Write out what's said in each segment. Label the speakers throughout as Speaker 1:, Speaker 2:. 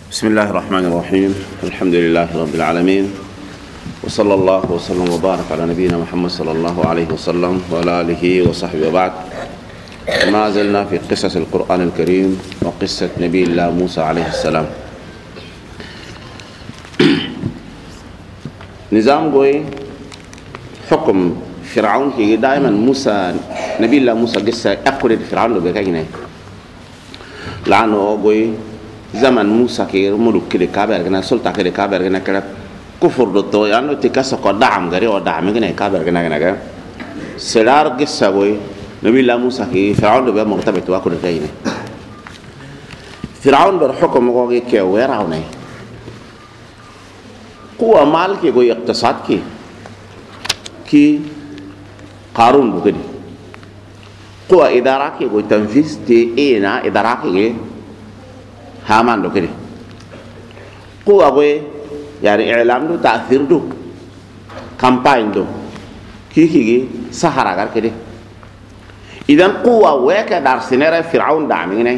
Speaker 1: بسم الله الرحمن الرحيم. الحمد لله رب العالمين، وصلى الله وسلم وبارك على نبينا محمد صلى الله عليه وسلم وعلى آله وصحبه وبعد. ما زلنا في قصص القرآن الكريم وقصة نبي الله موسى عليه السلام. نظام قوي حكم فرعون كي دائما موسى نبي الله موسى قصة أقول فرعون لو بكاينه لعنه قوي زمن موسى كي ملوك كده كابر كنا سلطة كده كابر كنا كده كفر ضده يعني تكسر قدام غري ودعم كنا كابر كنا كده سلار قصة قوي نبي الله موسى كي فرعون لو بمرتبط وأقول كاينه فرعون برحكم قوي كي ويرعونه قوة مال كي قوي اقتصاد كي قارون بكدي قوة إدارة كي قوي تنفيذ تي إينا إدارة كي هامان دو كده قوة قوي يعني إعلام دو تأثير دو كامباين دو كي سهرة غير كده إذن قوة ويك دار سنرة فرعون دعمينه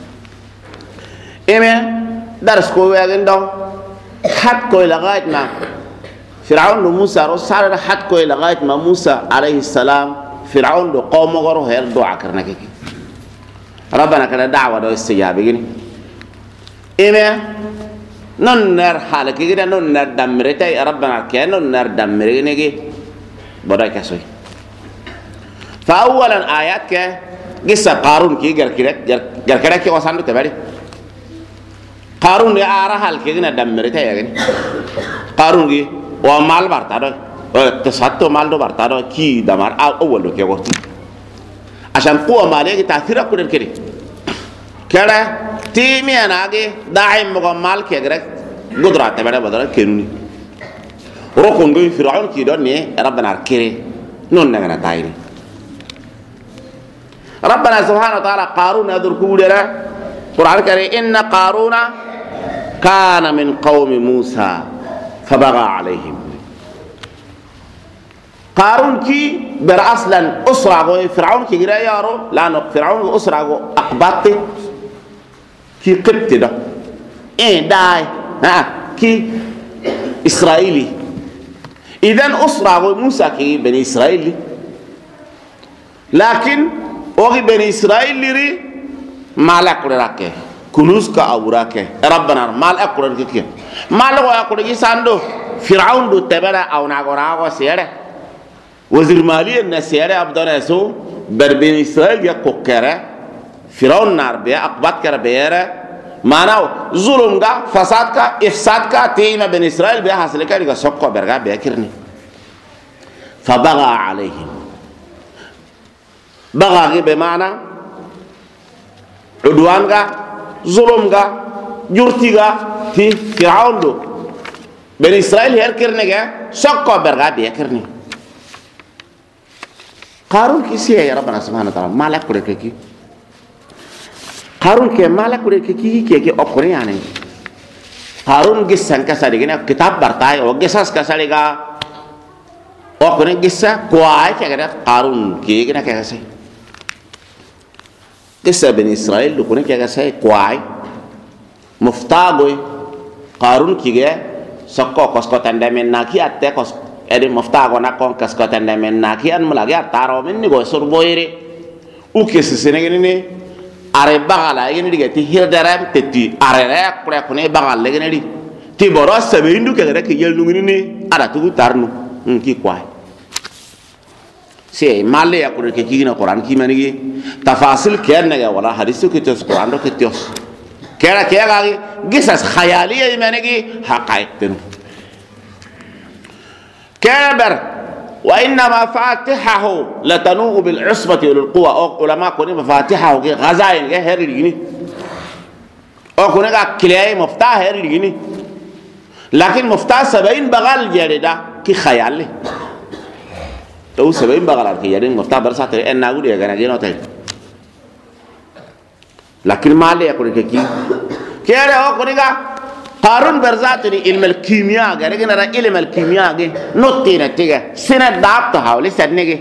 Speaker 1: إما درس قوة عندهم حد كوي لغاية ما فرعون دو موسى رسالة حد كوي لغاية ما موسى عليه السلام فرعون دو قوم غرو هير دعاء كرنا كي ربنا كده دعوة دو استجابة جني إما نون نر حالك كده نون نر دمرتي ربنا كأن نون نر دمرني كي بدأ كسوي فأولا آيات كه قصة قارون كي جر كده كي وصلنا تباري قارون يا أراه حال كده دمرتي يا كني قارون كي ومال بارتادو تساتو مال دو بارتادو كي دمار أول لو كي وقت عشان قوة مالية تأثير أكون كده كده تيمي أنا أجي داعم مقامال كيغرق قدرات تبعه بدل كينوني روكون قوي فرعون كيدون نيه ربنا كيري نون نعنا تايني ربنا سبحانه وتعالى قارون يدور كودرا قرآن كريم إن قارون كان من قوم موسى فبغى عليهم قارون كي برأصلا أسرع قوي فرعون كي غير يارو لأنه فرعون أسرع قوي أقباطي كي قبت ده إيه داي كي إسرائيلي إذن أسرع موسى كي بني إسرائيلي لكن أوغي بني إسرائيلي ري مال أكل راكه كنوز كأوراكه ربنا مال أكل راكه مال هو أكل يساندو فرعون دو تبرع أو ناقورا سيره وزير مالية النسيره أبدان يسوع بني إسرائيل يكوكره فرعون نار بيا أقبض كر بيره ماناو ظلم کا فساد کا افساد کا تیم بن اسرائیل بیا حاصل کر کا سوق برگا بیا کرنی فبغى عليهم بغى بمعنى عدوان کا ظلم کا جرتی کا تھی فرعون دو بن اسرائیل هر کرنے کا سوق برگا بیا کرنی قارون کسی ہے ربنا سبحانه وتعالى مالک کرے کی قارون ke mala kure ke okore ane قارون gisan kasari gina kitab bartai o gisas kasari ga okore gisa kuai ke kada قارون ke gina ke kasai gisa ben israel lu kune ke kasai kuai muftagoi قارون ki ge sokko kosko tanda men naki atte kos edi muftago na kon kosko tanda men naki an mulagi ataro men ni go surboire u ke sene gini are bagala yene diga ti hirdaram tetti are rek kure kune bagal legene di ti boro sabe indu ke rek yel nu ni ada tu tarnu ki kwai se male ya kure ke kina quran ki manigi tafasil ken ga wala hadisu ke tos quran ro ke tos kera ke ga gisas khayaliya manigi haqaiq tin kabar وإنما فاتحه لتنوء بالعصبة وللقوة أو علماء كوني مفاتحه غزاين هير الجني أو كوني كلية مفتاح هير الجني لكن مفتاح 70 بغل جريدة كي خيال تو 70 بغل كي جريدة مفتاح برسات إن نقول يا جنا جينا تاني لكن ما ليه كوني كي كيره أو كوني قارون برزاتني علم الكيمياء غير نرى علم الكيمياء نوتي نتيجة سنة دابت حوالي سنة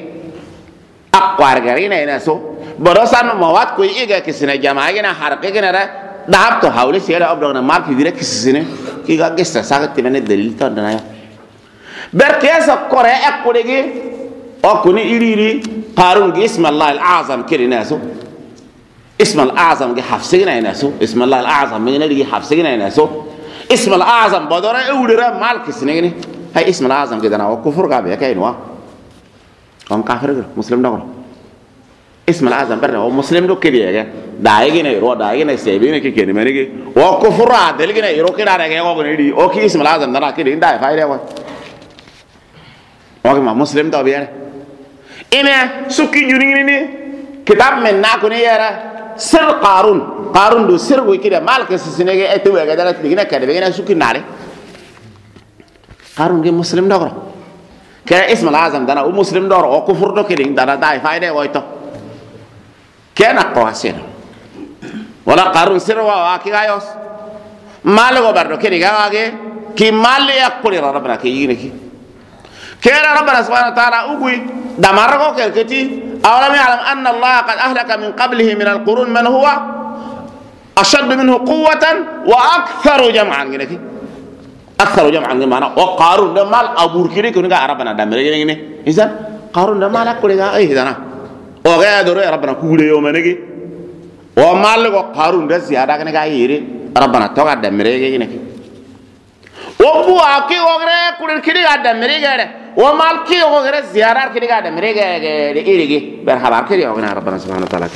Speaker 1: أقوار غير هنا سو براسان مواد كوي إيجا كسنة جماعة هنا حركة نرى دعبته حوالي سيارة أبرغنا مال في ذلك السنة كي قال قصة ساقط من الدليل تندنا يا بركيس القرى أقولي أكوني إليري قارون اسم الله الأعظم كل ناسو اسم الأعظم جي حفصنا ناسو اسم الله الأعظم من اللي حفصنا ناسو اسم الأعظم بدر أولرا مالك سنيني هاي اسم الأعظم كده أنا وكفر قابل كأنه كم كافر مسلم دور اسم الأعظم برا هو مسلم دو كده يا دايجنا يرو دايجنا سيبينه كي كده مني كي وكفر عادل كده يرو كده على كده وكنيدي أوكي اسم الأعظم ده كده إندا فايدة وان وكما مسلم دو بيان إما سكي جريني كتاب من ناكوني يرا سر قارون دو سر وكده مالك سنيجي أتوه كده تيجينا كده بيجينا سكي ناري قارون جي مسلم دور كده اسم الأعظم ده هو مسلم دور وكفر دو كده إندا داي فايدة وايتو كان قواسين ولا قارون سر واكي غايوس مال غبرdo كده غاغي كي مال يقول ربنا كي يجيني كان ربنا سبحانه وتعالى أقوي دمرقه كالكتي أولم يعلم أن الله قد أهلك من قبله من القرون من هو أشد منه قوة وأكثر جمعا أكثر جمعا معنا وقارون ده مال أبور كده كنا ربنا دمرقه إذا قارون ده مال أقول إيه ده وغير دوري ربنا كولي يوم نجي ومال قارون ده زيادة كنا يري ربنا توقع دمرقه كده وبو أكيد وغيره كل كده قاعد مريجة ومال كي وغيره زيارة كده قاعد مريجة إيريجي برهبار كده وغيره ربنا سبحانه وتعالى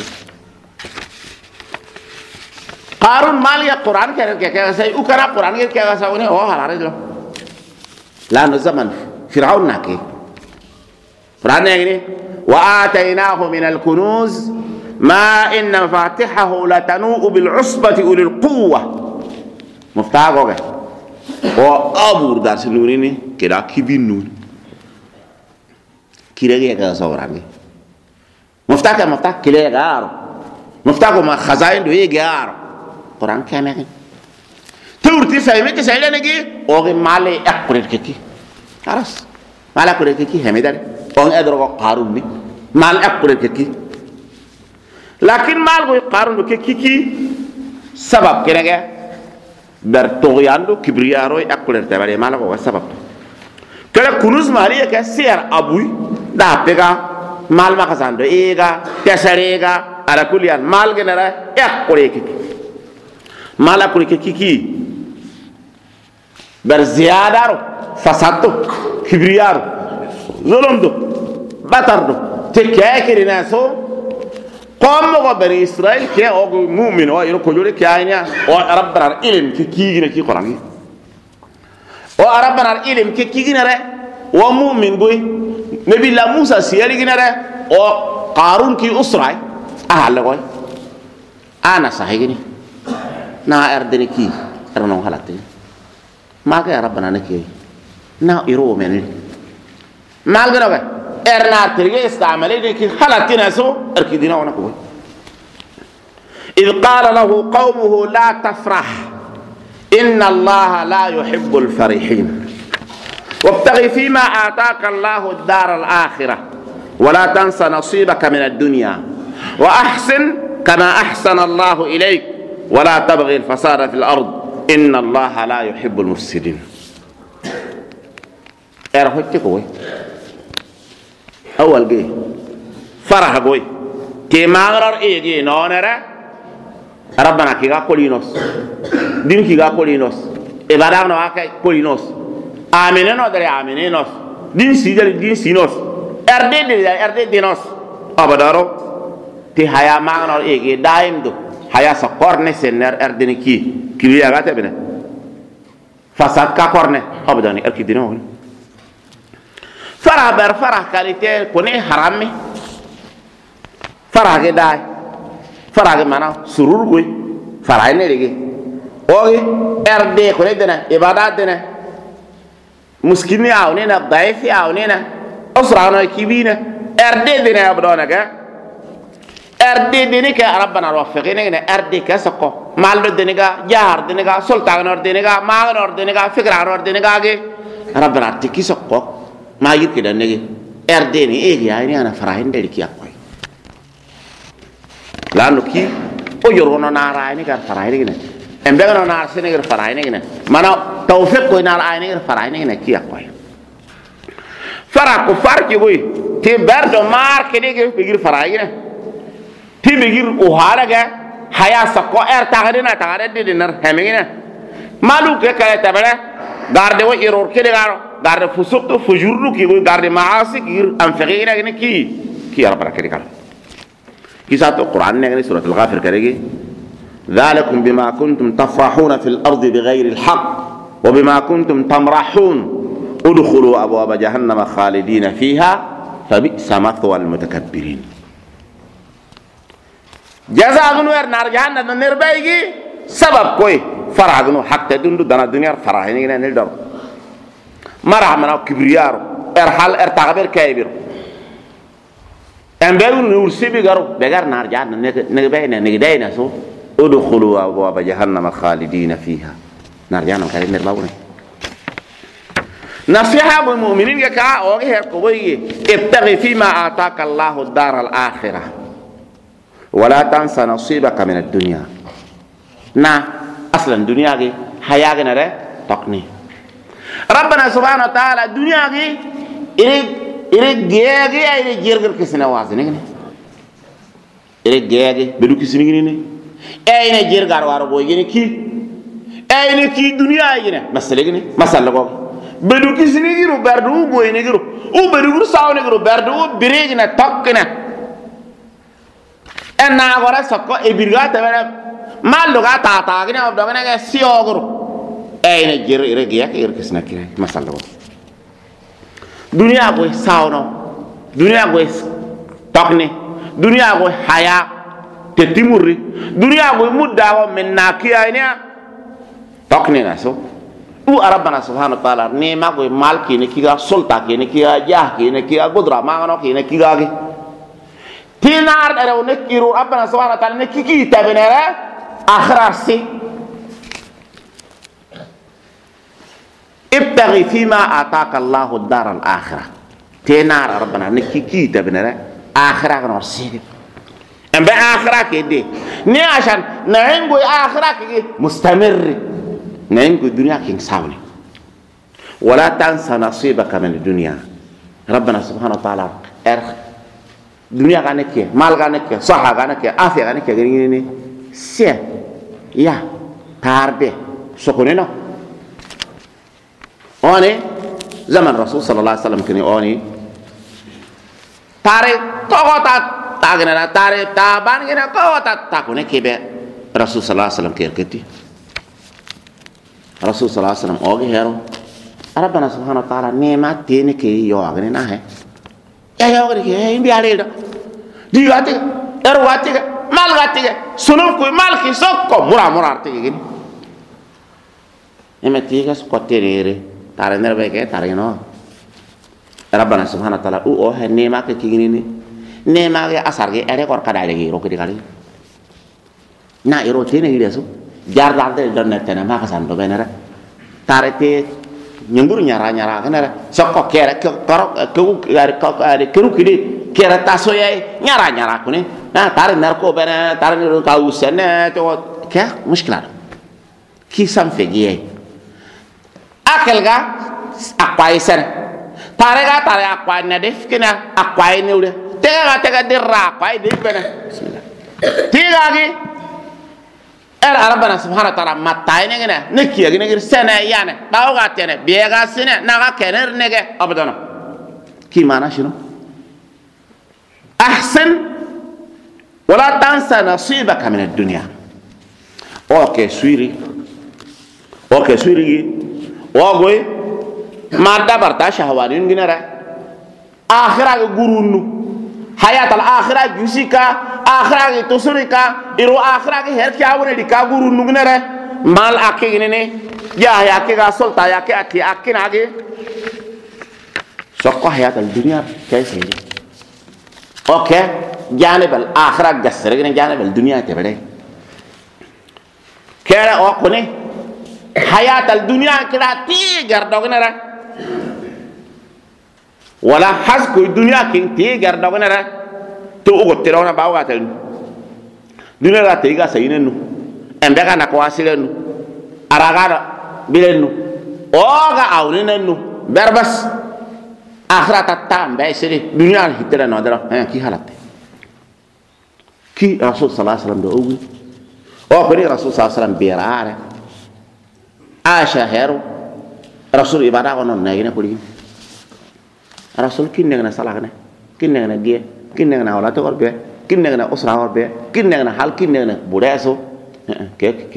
Speaker 1: قارون مال يا قرآن كده ساي وكنا قرآن كده ساوني هو هالارج له لا نزمن فرعون ناكي فرعون يعني وآتيناه من الكنوز ما إن مفاتحه لتنوء بالعصبة أولي القوة مفتاح وغيره وأبور دارس نوريني كذا كبين نور كذا كذا صوراني مفتاح كذا كذا مفتاح ما خزائن دوي كذا قرآن كامل تورتي سايمة كسائل نجي أوه مالي أقرر كذي خلاص مال أقرر كذي هم يدار أون أدرك قارون مال أقرر كذي لكن مال قارون كذي سبب كذا bertoyando kibriyaro akuler tabare mala ko sabab kala kunuz mariya ka ser abui da pega mal ma kasando ega tesarega ala kulian mal genera akure kiki mala kure kiki ber ziyadaro fasado kibriyaro zolondo batardo te kekirina so قام بني إسرائيل كي أو مؤمن أو يروح كجوري كي أينيا أو ربنا الإلم كي كيجينا كي قراني أو ربنا الإلم كي كيجينا ره أو مؤمن بوي نبي الله موسى سيالي جينا ره أو قارون كي أسرائيل أهل لقوي أنا صحيحني نا أردني كي أرنو حالتي ما كي ربنا نكي نا يروح مني ما الجنوبه إرنا ترجع استعملي كي حالتنا سو أركيدنا ونقول إذ قال له قومه لا تفرح إن الله لا يحب الفرحين وابتغي فيما آتاك الله الدار الآخرة ولا تنس نصيبك من الدنيا وأحسن كما أحسن الله إليك ولا تبغي الفساد في الأرض إن الله لا يحب المفسدين أرهقتكوا أول جي فرح جوي كي مغرر إيه جي نونرة ربنا كيغا كولينوس دين كيغا كولينوس إبادة نواكا كولينوس آمنين ودري آمنينوس دين سيدل دين سينوس أردي دينوس أبدارو تي هيا مغرر إيه جي دايم دو هيا سكورني سنر أردني كي بيا غاتي بنا فساد كورني أبداني أركي دينو فرح بر فرح كاليتي كوني حرامي فرح كداي فرح كمانا سرور كوي فرح نيجي اوكي اردي كوني دنا عبادات دنا مسكيني اونينا ضعيف اونينا اسرانا كبينا اردي دنا ابدونا كا اردي دني كا ربنا وفقنا اردي كسكو مال دني كا جار دني كا سلطان اور دني كا ماغ اور دني كا فكر اور دني كا ربنا تكي سكو ما يمكن أن نجي أردني إيه يعني أنا فراهين دليل كي أقوي لأنه كي o yorono nara ni gar farai ni embe no nar sene gar farai ni mana tawfiq ko nar ay ni gar farai ni kiya ko fara ko farki goy te berdo mar ke de bigir farai ni ti bigir o halaga haya sakko tagadina tagade de nar hemina malu ke kay tabale garde wo error ke de garde fusuq to fujurlu ki goy garde maasi gir am faqina ni ki ya rabbana kari kala كيسات القرآن نجني سورة الغافر كريجي ذلكم بما كنتم تفرحون في الأرض بغير الحق وبما كنتم تمرحون ادخلوا أبواب جهنم خالدين فيها فبئس مثوى المتكبرين جزاء غنوير نار جهنم نربيجي سبب كوي فرح غنو حتى دندو دنا الدنيا فرح نجني نلدر مرح منا كبريار ارحل ارتغبر كبير امبرو نور سيبي غارو بغار نار جان نغبينا نغدينا سو ادخلوا ابواب جهنم خالدين فيها نار جان كارين نرباوني نصيحه المؤمنين كا اوغي هركوي ابتغي فيما اتاك الله الدار الاخره ولا تنسى نصيبك من الدنيا نا اصلا الدنيا دي حياه نره تقني ربنا سبحانه وتعالى الدنيا دي ire geege ay ire jergal kisina wasine ngene ire geege bedu kisini ngene ay ne jergar waro boy ngene ki ay ne ki dunya ngene masale ngene masala go bedu kisini giru berdu boy ne giru u bedu giru sawne giru berdu birege na tokkna en na gora sakko e birga tawara mallo ga ta ngene obdo ngene ga sioguru ay ne jer ire geege ire kisina kire masala go dunia ko sawno dunia ko tokne dunia ko haya te timuri dunia ko mudda ko men nakiya ina tokne na so u rabbana subhanahu wa ta'ala ne ma ko malki ne kiga sulta ke ne kiga jah ke ne kiga gudra ma ngano ke ne kiga ke tinar dare ne kiru rabbana subhanahu wa ta'ala ne kiki tabenere akhrasi ابتغي فيما آتاك الله الدار الآخرة تنار ربنا نكيكي تبنرا آخرة نرسيك أم بآخرة كده ني عشان نعنقو آخرة كده مستمر نعنقو الدنيا كين ساوني ولا تنسى نصيبك من الدنيا ربنا سبحانه وتعالى الدنيا كانك مال كانك صحة كانك عافية كانك غيرني سي يا تاربي سكوننا أوني زمن الرسول صلى الله عليه وسلم كني أوني تاري كوتا تاغنا تاري تابان كنا كوتا تاكونه كيبه رسول صلى الله عليه وسلم كيركتي رسول صلى الله عليه وسلم أوجي هيرو ربنا سبحانه وتعالى نعمة تيني كي يوغني ناه يا يوغني كي هين بياليدا ديغاتي ارواتي مالغاتي سنوف كوي مالكي سوكو مرا ارتي كيني امتيغا سكوتيريري تاري نربيكي تاري نو ربنا سبحانه وتعالى او نيما كيغيني نيما اسارغي اري كور كدالي رو كدي كالي نا يرو تيني يدسو جار دال دون نتنا ما كسان دو بينرا تاري تي نيمبور ñara kanara sokko kere ko ari keru kidi kera taso yai ñara kune na tare narko bena tare ka usene to ke mushkila ki sam fegiye akelga akwai sen tare akwai na def kina akwai ne ure tega dirra akwai de bena bismillah tiga gi ربنا سبحانه وتعالى متاينه غنا نكي غنا غير سنه يعني باوغا تنه بيغا سنه نغا كنر نغه ابدنا كي معنى شنو احسن ولا تنسى نصيبك من الدنيا اوكي سويري اوغوي ما دبر تا شهوانين غنا اخره غورونو حياه الاخره جوسيكا akhiragi tusurika iru akhiragi herki awre di kaguru nugnere mal akigine ya ke ga solta ya ke akinagi sokko hayat al dunya kayse okay janib al akhirah gasre gine janib al dunya tebere kera o kone hayat al dunya kira ti gardognere wala hasku dunya kin ti gardognere to ugo tirona bawga tan dunia ga teiga sayinenu embe ga na kwasilenu araga bilenu oga awninenu berbas akhirata tambe siri dunia hitira no dara ki halate ki rasul sallallahu alaihi wasallam do ogi o ko ni rasul sallallahu alaihi wasallam birare asha heru rasul ibada ko non nayine ko li rasul kinne na salagane kinne na die kinne na wala to korbe kinne na usra korbe kinne na hal kinne na bureso ke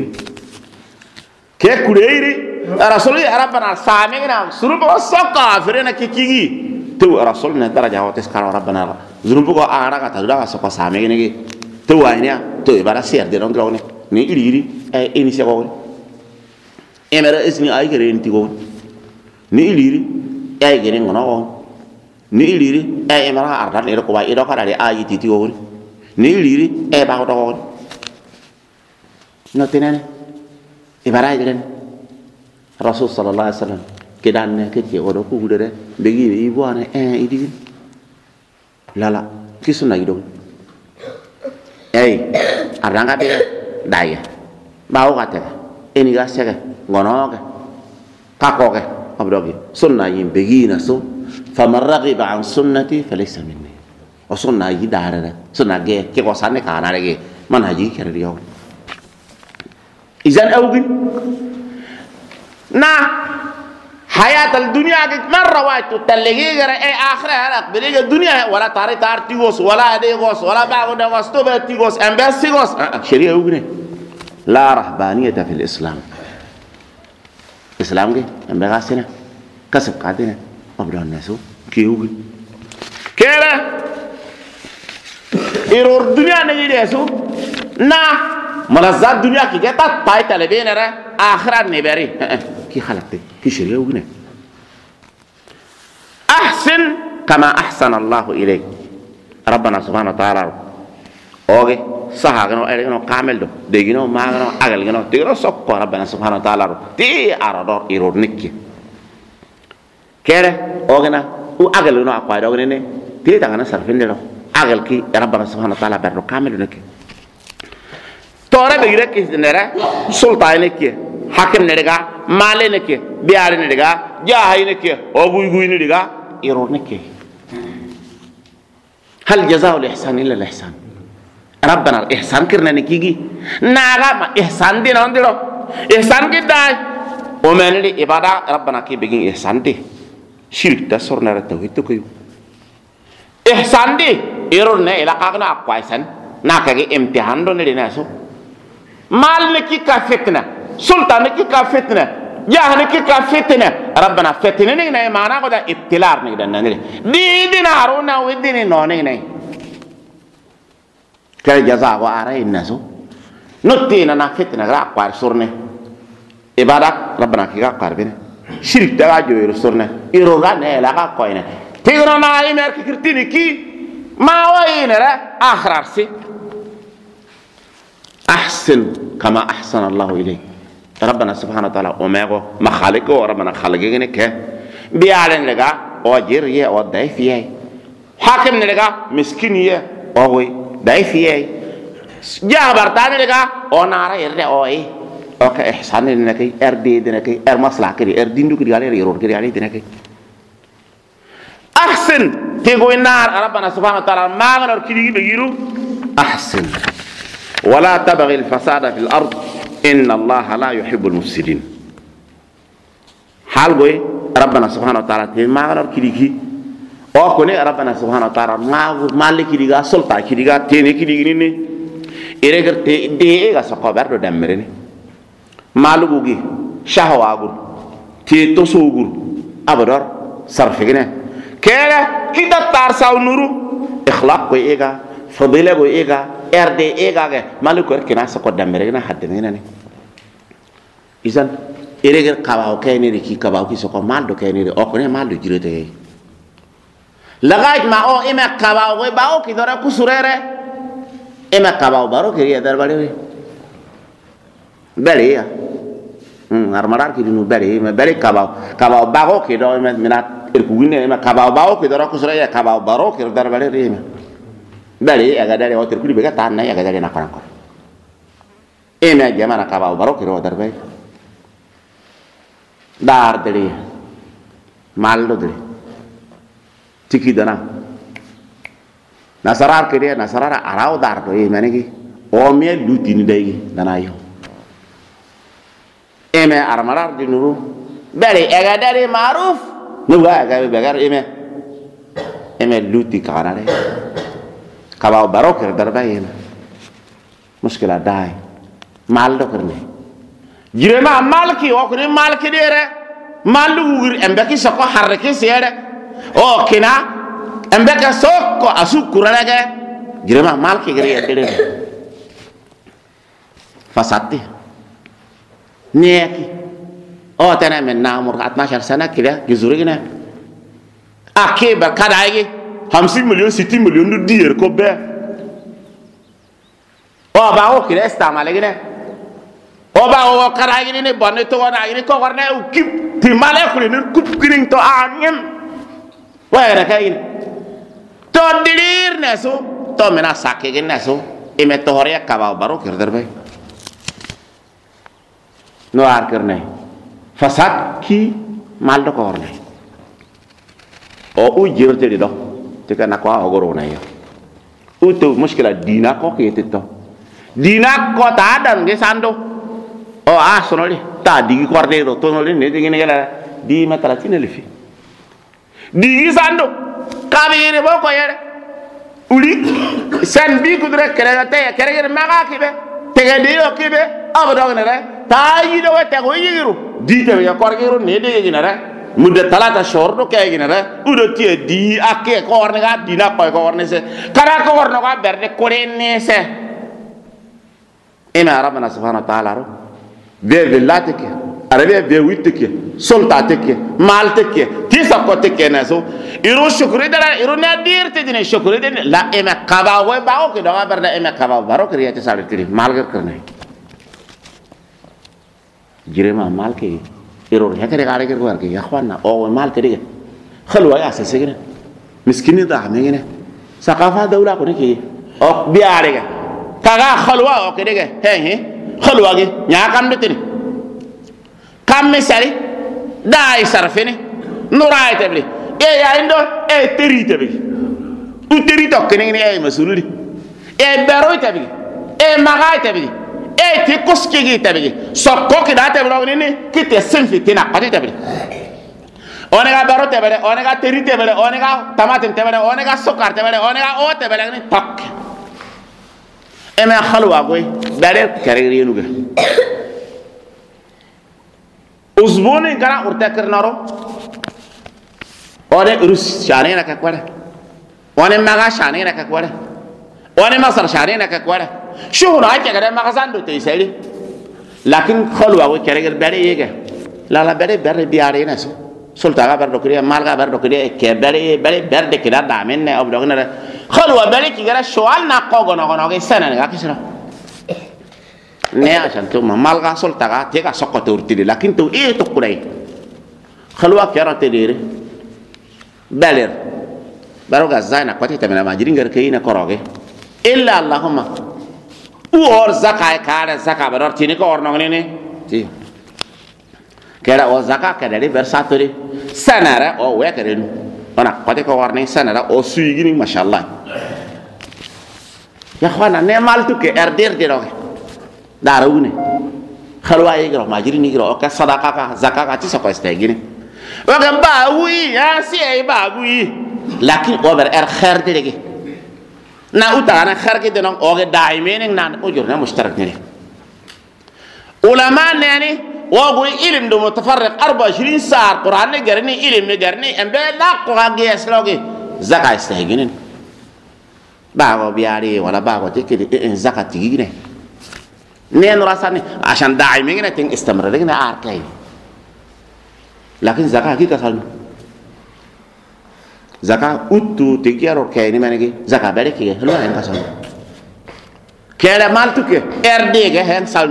Speaker 1: kuleiri rasul ya rabbana samina surubu sokka firena kikigi to rasul na daraja hotes kala rabbana surubu ko ara kata da sokka samina gi to wanya to ibara ser de non grone ni iliri e inisi ko emera isni ay gere nti ko ni iliri ay gere ngono ni iliri ay emara ardan ero ko ba ero kala de ayi titi ko ni iliri e ba ko to no tenene ibara gere rasul sallallahu alaihi wasallam kidan ke odo ku gudere begi ibu ane idi lala kisuna gido aranga de daya bawo kate eni ga sege ngono ke kako ke abdogi sunna yim begi na so faman raghiba an sunnati falaysa minni o sunna yi dara sunna ge ke ko sanne kana ge manhaji kere yo izan awgin na hayat al-dunya marra waqtu taligi gara akhirah halak beriga dunia wala tartigos wala adegos wala ba'da wasto betigos embasigos sharia ugne la rahbaniyata fil islam islam ge embagasina kasab qadina abdan nasu kiugi kera iror dunia ne yesu na malazat dunia ki geta paita lebena akhirah ne beri ki khalaqti ki sharia ugne ahsin kama ahsana Allah ilayk rabbana subhanahu wa ta'ala oge saha gano eleno kamel do degino magano agal gano degino sokko rabbana subhanahu wa ta'ala ti arador iror nikki kere ogena u agal no akwa do ne ti tangana sarfinde do agal ki rabbana subhanahu wa ta'ala berro kamel do nikki tore be gire ki nere sultan nikki hakim ne daga male nikki biare ne daga jahay nikki oguy ne daga iror nikki hal jazaa'u al-ihsan illa al-ihsan rabbana al-ihsan kirna nikigi naga ma ihsan di non diro ihsan ki dai o menli ibada rabbana ki begin ihsan di shirk da sorna ra tawhid to koy ihsan di iror ne ila kagna akwaisan na kage imtihan do ne dina so mal ne ki ka fitna sultan ne ki ka fitna jahne ki ka fitna rabbana fitna ne ne mana ko da ibtilar ne dan ne di dinaro na wedini no ne kare jaza ko ara innaso nottina na fitna gra kwar surne ibada rabbana ki ka karbine shirk da jo surne iroga ne la ka koine tigro na imer ki kirtini ki ma wayne ra akhrarsi ahsin kama ahsana Allah ilayk rabbana subhanahu wa ta'ala omego makhaliqo rabbana khalaqene ke bialen lega o jirye o daifiye hakim ne lega miskiniye o goy daifiye jabar tane lega o nara erde oy o ka ihsan ne kay erde ne kay maslaha kay erdindu kay gale yoror kay gale ne kay ahsin te go nar rabbana subhanahu wa ta'ala ma ngar kidi be yiru ahsin wala tabghi al-fasada fil ard inna Allah la yuhibbul mufsidin hal goy rabbana subhanahu wa ta'ala te magar kidigi o ko ne rabbana subhanahu wa ta'ala magu maliki diga solta kidiga te ne kidigi ni ireger te de ga sokko berdo damere ni malugo gi shahwagur te to sogur abador sarfigine kele kida tar saw nuru ikhlaq ko ega fadila go ega erde ega ge maliko kina sokko damere na hadde ne izan ireger kabaw kayni ki kabaw ki sokko maldo kayni o ko ne maldo jirete lagaj ma o ima kabaw go bawo ki dora kusurere ima kabaw baro ki ya darbale bale ya armarar ki dinu bale ma bale kabaw bago ki do minat irkugine ima kabaw bawo ki dora kusurere kabaw baro ki darbale rima bari aga dare o terkuli be gata na aga dare na ko e me jamana ka ba baro kiro dar bay dar dare mallo dare tiki dana nasarar kede nasarara araw dar do e menegi o me lutini daygi dana yo e me armarar di nuru bari aga dare maruf nu ga aga be gar e me luti kanare kabaw barokir darbayena muskila dai maldo korne jirema malki o korne malki dere malu wur embeki soko harreke sere o kina embeka soko asukurage jirema malki gere dere fasati neki o tane men namur 12 sana kida gizurigina akiba kadaigi 50 million 60 million du dir ko be o ba o kire sta malegine o ba o karagi ni bonne to wona ni ko warne o kip ti male ko ni kup kining to anyen wa ra kay to dilir nesu to mena sakke gen nesu e me to hore ka ba baro kir derbe no ar kirne fasad ki mal do ko warne o u jirte di do tika na ko ogoro na yo uto mushkila dina ko ketito dina ko ta dan ge sando o sonoli ta digi cordero to noli ne digi ne gala di matala tinele fi digi sando kabire bo ko yere uli san bi kudre kere te kere maga kibe tege de yo kibe abado ne re ta yi do te go yiru di te ya cordero ne digi ne re mudde talata shordo kay gina ra udo tie di akke ko orne ga dina ko orne se kara ko orno ga berde ko renne se ina rabbana subhanahu wa ta'ala ro be villatike arabe be wittike soltatike maltike tisa ko tike na so iru shukri dara iru na dirte dine shukri dine la ema kaba we ba o ke do ga berde ema kaba baro kriyate sabe tiri malgar karne jirema malke iror hakare gare ger war ke ya khwana o mal tere khalwa ya se segene miskini da megene saqafa dawla ko ne o biare ga kaga khalwa o ke dege he khalwa ge nya kam de tini kam me sari dai sarfini nurai tabli e ya indo e teri tabli u teri to ke ne e masuludi e baro tabli e magai tabli e ti koski gi tabli sokko ki da tabli ni ki te senfi tina pati tabli onega baro tabli onega teri tabli onega tamatin tabli onega sokar tabli onega o tabli ni tak e me khalwa goy dare kare rienu ga uzboni gara urtakir naro ore rus shane na ka kwara one maga shane na ka kwara one masar shane na ka kwara شهر هاي كده ما خزان دوت يسألي لكن خلوا أقول كده بري يجا لا بري بياري ناس سلطة بري كده مالك بري كده كبري بري كده دامين أو بدوكنا خلوا بري كده شوال ناقو غنا سنة نيجا كسر نه عشان تو مالك سلطة تيجا سقط تورتي لكن تو إيه تقولي خلوا كده تدير بلر بروك زاينا قتي تمنا ما جرين غير كينا كراغي إلا اللهم or zakai kare zaka bador tini ko orno ngene ti kera o zaka kada ri versatori sanara o wekere nu ona kote ko warne sanara o suigi ni mashallah ya khwana ne maltu ke erder de roge darawune khalwa yigro majiri ni gro o ka sadaqa ka zakaka ti so ko stegini o ga ba wi ya si e ba wi lakin o ber khair de ge na utana kharge de non oge daimen nan ujurna mushtarak ni ulama nani wo ilim do mutafarriq 24 saar qur'an ne garni ilim ne garni embe la ko ga gesloge zaka istahiginin ba go biari wala ba go tikidi in zakati gine nen rasani ashan daimen ne tin istamrar ne arkay lakin zaka hakika sal zaka utu tigiaro kay ni manegi zaka bere ki lo en kasal kele maltu ke erde ge hen sal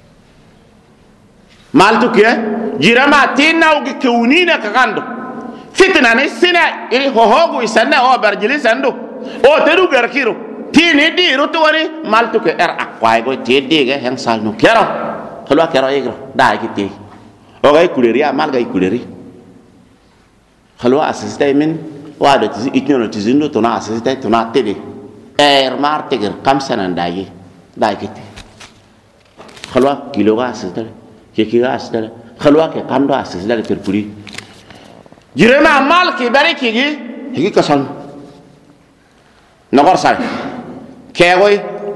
Speaker 1: maltu ke jirama tinnaw ge kewnina ka gando fitna ni sina iri hohogu isanna o barjili sandu o teru garkiro tini di rutu wani maltu ke akwai go tedi ge hang salnu kero khalo kero igro da kiti o ga kuleri amal ga kuleri khalo asista min wada tizi itno tizindo to na asista to na tedi marte ger kamsana ndayi da kiti khalo kilo ga asista ke ga asista khalo ke kando asista le terpuri jirema mal ki bari kigi higi kasan nagor sar kegoy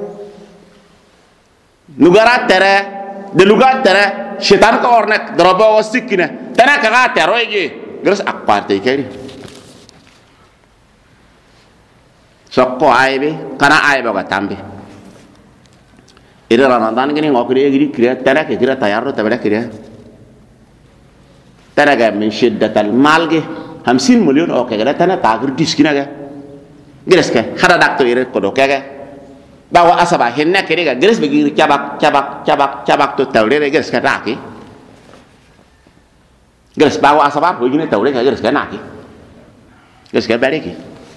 Speaker 1: lugara tere de lugar tere shaitan ka ornek drobo wasikine tana ka tero igi gres akparte keri sokko aibe kana aibe ga tambe ira ramadan gini ngokri igi kira tana ke kira tayarro tabada kira tana ga min shiddatal malge 50 million o ke ga tana tagir diskina ga gres ke khara dakto ire ko do ke ga bawa asaba henna kere ga gres be gir cabak to tawre gres ka taki gres bawa asaba ko gine tawre ga gres ka naki gres ka bareki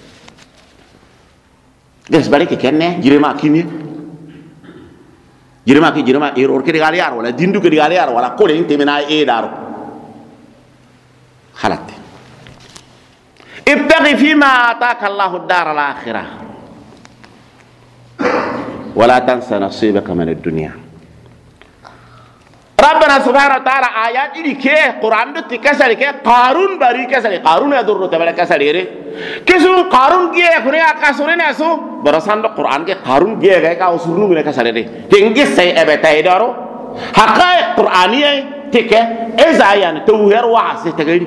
Speaker 1: kenne jirema kini jirema error ke gali yar wala dindu ke gali yar wala ko le temena e daro khalat ibtaghi fima ataka Allah ad-dar al-akhirah ولا تنسى نصيبك من الدنيا ربنا سبحانه وتعالى آيات دي كه قرآن دو تكسر كه قارون باري كسر قارون يدور تبلا كسر يره كسون قارون كيه كونه أكاسونه ناسو براسان دو قرآن كه قارون كيه كه كاوسرنو كونه كسر يره تنگي سي أبتاي دارو حقائق قرآنية تكه إزايان توهر وعسى تغير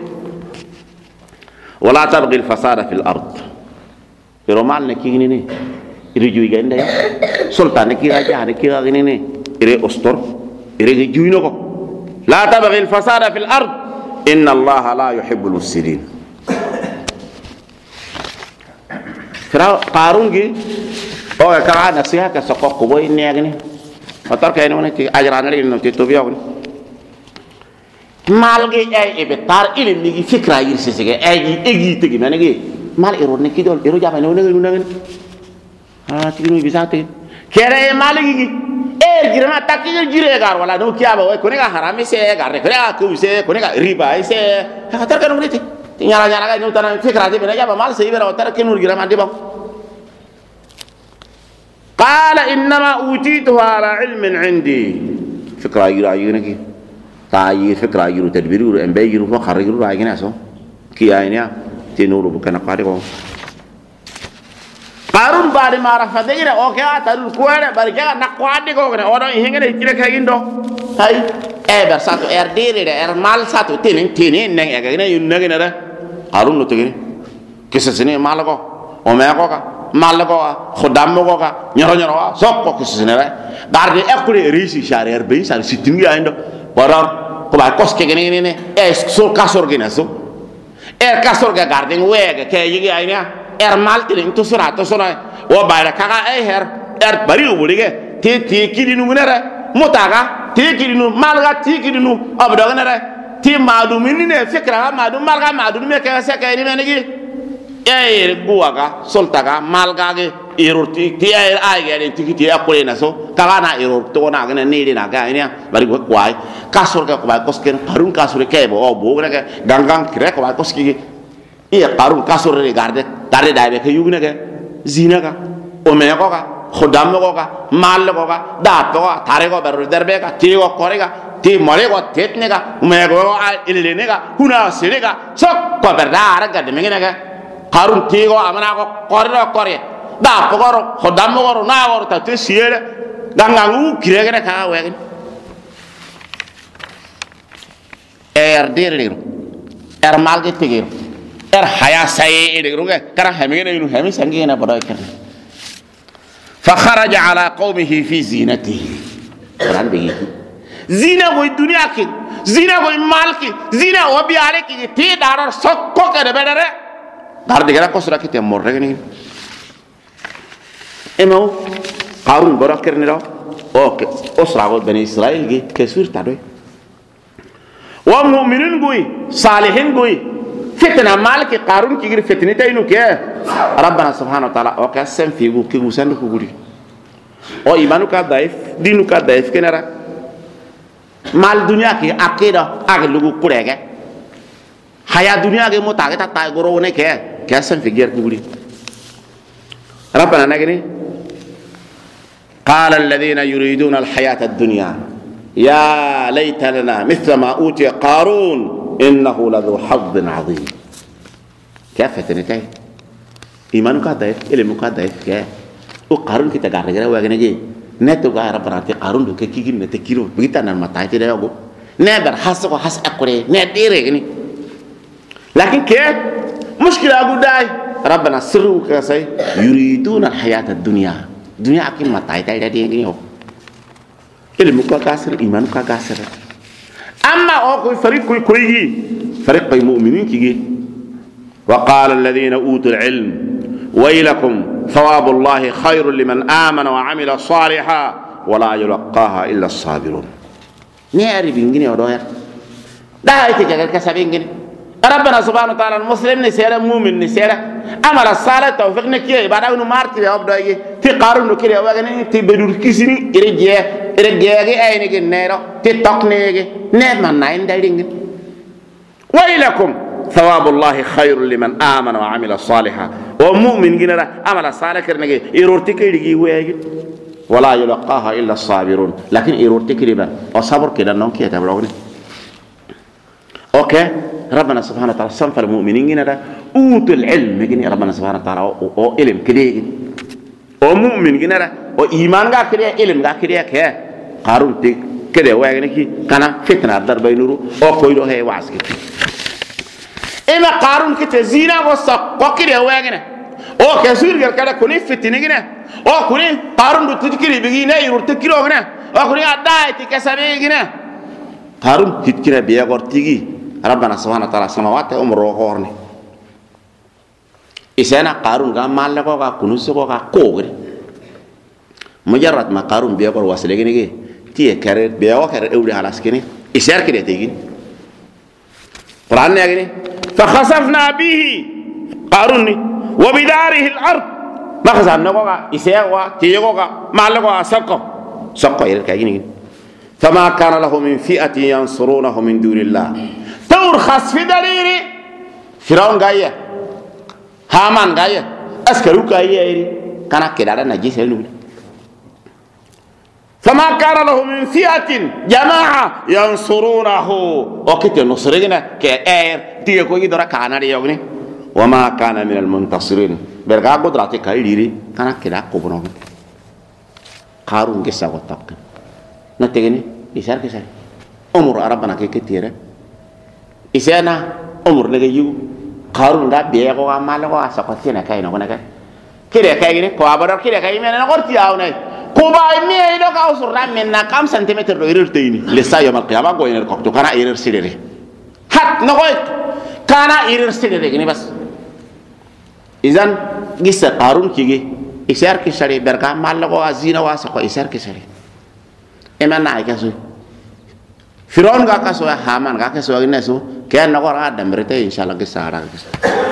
Speaker 1: ولا تبغي الفساد في الأرض يرومال نكيني نه ire juy gande sultan ki raja ne ki gani ne ire ostor ire ge juy nako la tabghi al fasada fil ard inna allaha la yuhibbu al mufsidin kira qarun gi o ka nasiha ka sokko ko boy ne gani fatar kay ne ti ajran le no ti to biyo mal ge ay e betar ile mi gi fikra yir sesege ay gi egi tegi mane gi mal iro ne ki dol iro jaba ne ne tigi bisa te kere maligi girma takki jire gar wala no kiaba way kone ga harami se gar kore ga ku se kone ga riba se ha tar kan ngiti nyala ga no tan fikra de bena jaba mal se ibera tar kenur girma de ba qala inma utituhu ala ilmin indi fikra yira yinaki tayi fikra yiru tadbiru en bayiru fa khariru ra gina so kiyainya tinuru bukan qari ko Qarun bari mara fadira o ka tarul kuare bari ka nakwadi ko ne odo hingene kire ka gindo hay ber sato dire de mal sato tinin ne ga ne yun ne ne Qarun no tegini kisasine mal ko o me ko ka mal ko khodam ko ka nyoro sokko kisasine ba darde ekure risi sharer be sar sitingi aindo barar ko ba koske ne so kasor gina so kasor ga garden wega ke yigi ainya mal tilin to sura o bayra kaga bari ubulige ti kidinu munere mutaga ti kidinu malga ti kidinu abdo nere ti madu minine fikra madu malga madu me ka se ka ni menigi buaga soltaga malga ge irurti ti ay ge ti akure na so kaga na irur to na ge ni na ga ni bari ko kwai kasor ka ba kosken harun kasur ke bo bo ge gangang kire ko ba koski iya Qarun kasur re garde daibe ke yugne ke zina ka o me ko ka khodam ko ka mal ko ka da to ka thare ko ber derbe ka ti ko kore ka ti mare ko tetne ka me ko ilene ka huna sire ka sok ko ber da ara ga de mengene ka Qarun ti ko amana ko kore da ko khodam ko na ko ta ti siere gangangu kire ke ka we dirliru mal ke tigiru haya say de ruga kara hamene yunu hami sangena bodo kerne fa kharaja ala qaumihi fi zinatihi ran be zina go dunya ki zina go mal ki zina o biare ki ti darar sokko ke de bedere dar de gara ko sura ki te morre ni emo Qarun bodo kerne do ok osra go bani israel gi ke sur ta do wa mu'minun go salihin go فتنة مالك قارون كيغير فتنة تاينو كي ربنا سبحانه وتعالى وكاسم فيغو كي وسانو كغوري او ايمانو كا ضعيف دينو كا ضعيف كنرا مال دنيا كي اكيدا اغلوغو كوريغا حياه دنيا كي موتاغي تا غورو نه كي كاسم فيغير كغوري ربنا نغني قال الذين يريدون الحياة الدنيا يا ليت لنا مثل ما أوتي قارون إنه لذو حظ عظيم كيف فتنتين إيمانك ضعيف إلمك ضعيف كيف وقارون كي تقارن كده وعندنا نتو قاعد ربنا تي قارون دو كي نتكيرو بيتنا المتاعتي ده يابو نبر حسق وحس أكوري نديره كني لكن كيف مشكلة أقول داي ربنا سرو كسي يريدون الحياة الدنيا دنيا أكيد متاعتي ده دي هو إلمك كاسر إيمانك كاسر أما أو فريق كوي فريق المؤمنين كي وقال الذين أوتوا العلم ويلكم ثواب الله خير لمن آمن وعمل صالحا ولا يلقاها إلا الصابرون نياري بينجني ودوير ده يتجاهل كسبينجني ربنا سبحانه وتعالى المسلم نسيره مؤمن نسيره عمل الصالح توفيق نكيه بعد أنه مارتي يابدأ تقارن كده وعندنا تبدو كيسني إرجعي أي نيجي نيرو تتقنيجي نير من ناين دايرين ويلكم ثواب الله خير لمن آمن وعمل صالحا ومؤمن جنرا عمل صالح كرنيجي إيرورتك يجي ويجي ولا يلقاها إلا الصابرون لكن إيرورتك ربا وصبر كده نون كده تبلغني أوكي ربنا سبحانه وتعالى صنف المؤمنين جنرا أوتوا العلم جني ربنا سبحانه وتعالى أو علم كده ومؤمن جنرا وإيمان جا كده علم جا كده كه قارون تك كده وعندنا كي كنا فتنة ضرب ينورو أو كويلو هي واسك إما قارون كتزينا وسق كده وعندنا أو كسر كده كوني فتنة جنا أو كوني قارون بتذكري بيجينا يرور تذكره جنا أو كوني أداي تكسبه جنا قارون تذكره بيا تيجي ربنا سبحانه وتعالى سماوات أمره قارني إسانا قارون قام مالك وقا كنوس وقا كوغري مجرد ما قارون بيا واسله جنا كي تيه كارر بيا كارر أولي على سكني إسار كده تيجي قرآن يقولي فخسفنا به قارون وبداره الأرض ما خسفنا وقا إسار وقا تيه وقا مالك وقا سقو يركعين فما كان له من فئة ينصرونه من دون الله تور خسف دليري فرعون جاية هامان جاية أسكروا جاية كان كده نجيس هلول فما كان له من فئة جماعة ينصرونه وكت نصرنا كأير تيجو يدرك كان ريوغني وما كان من المنتصرين برجع قدراتي كايري كان كده كوبرون قارون جسا وطاق نتيجني يسار كسر أمور ربنا كتيرة إسانا أمور نجيو قارون ده بيجو عمله واسقطينا كاينه كنا كده كاينه كوابر كده كاينه أنا قلت يا أوني كوبا مية إذا كاو سرنا منا كم سنتيمتر دوير تيني لسه يوم القيامة قوي نركض كنا إيرر سيري هات نقول كنا إيرر سيري كني بس إذن جس قارون كيجي إسار كسري بركة مال لقوا أزينا واسقة إسار كسري إمان نايك سوي فرعون كاكسوا هامان كاكسوا إنسوا كأن نقول هذا مرتين إن شاء الله كسارة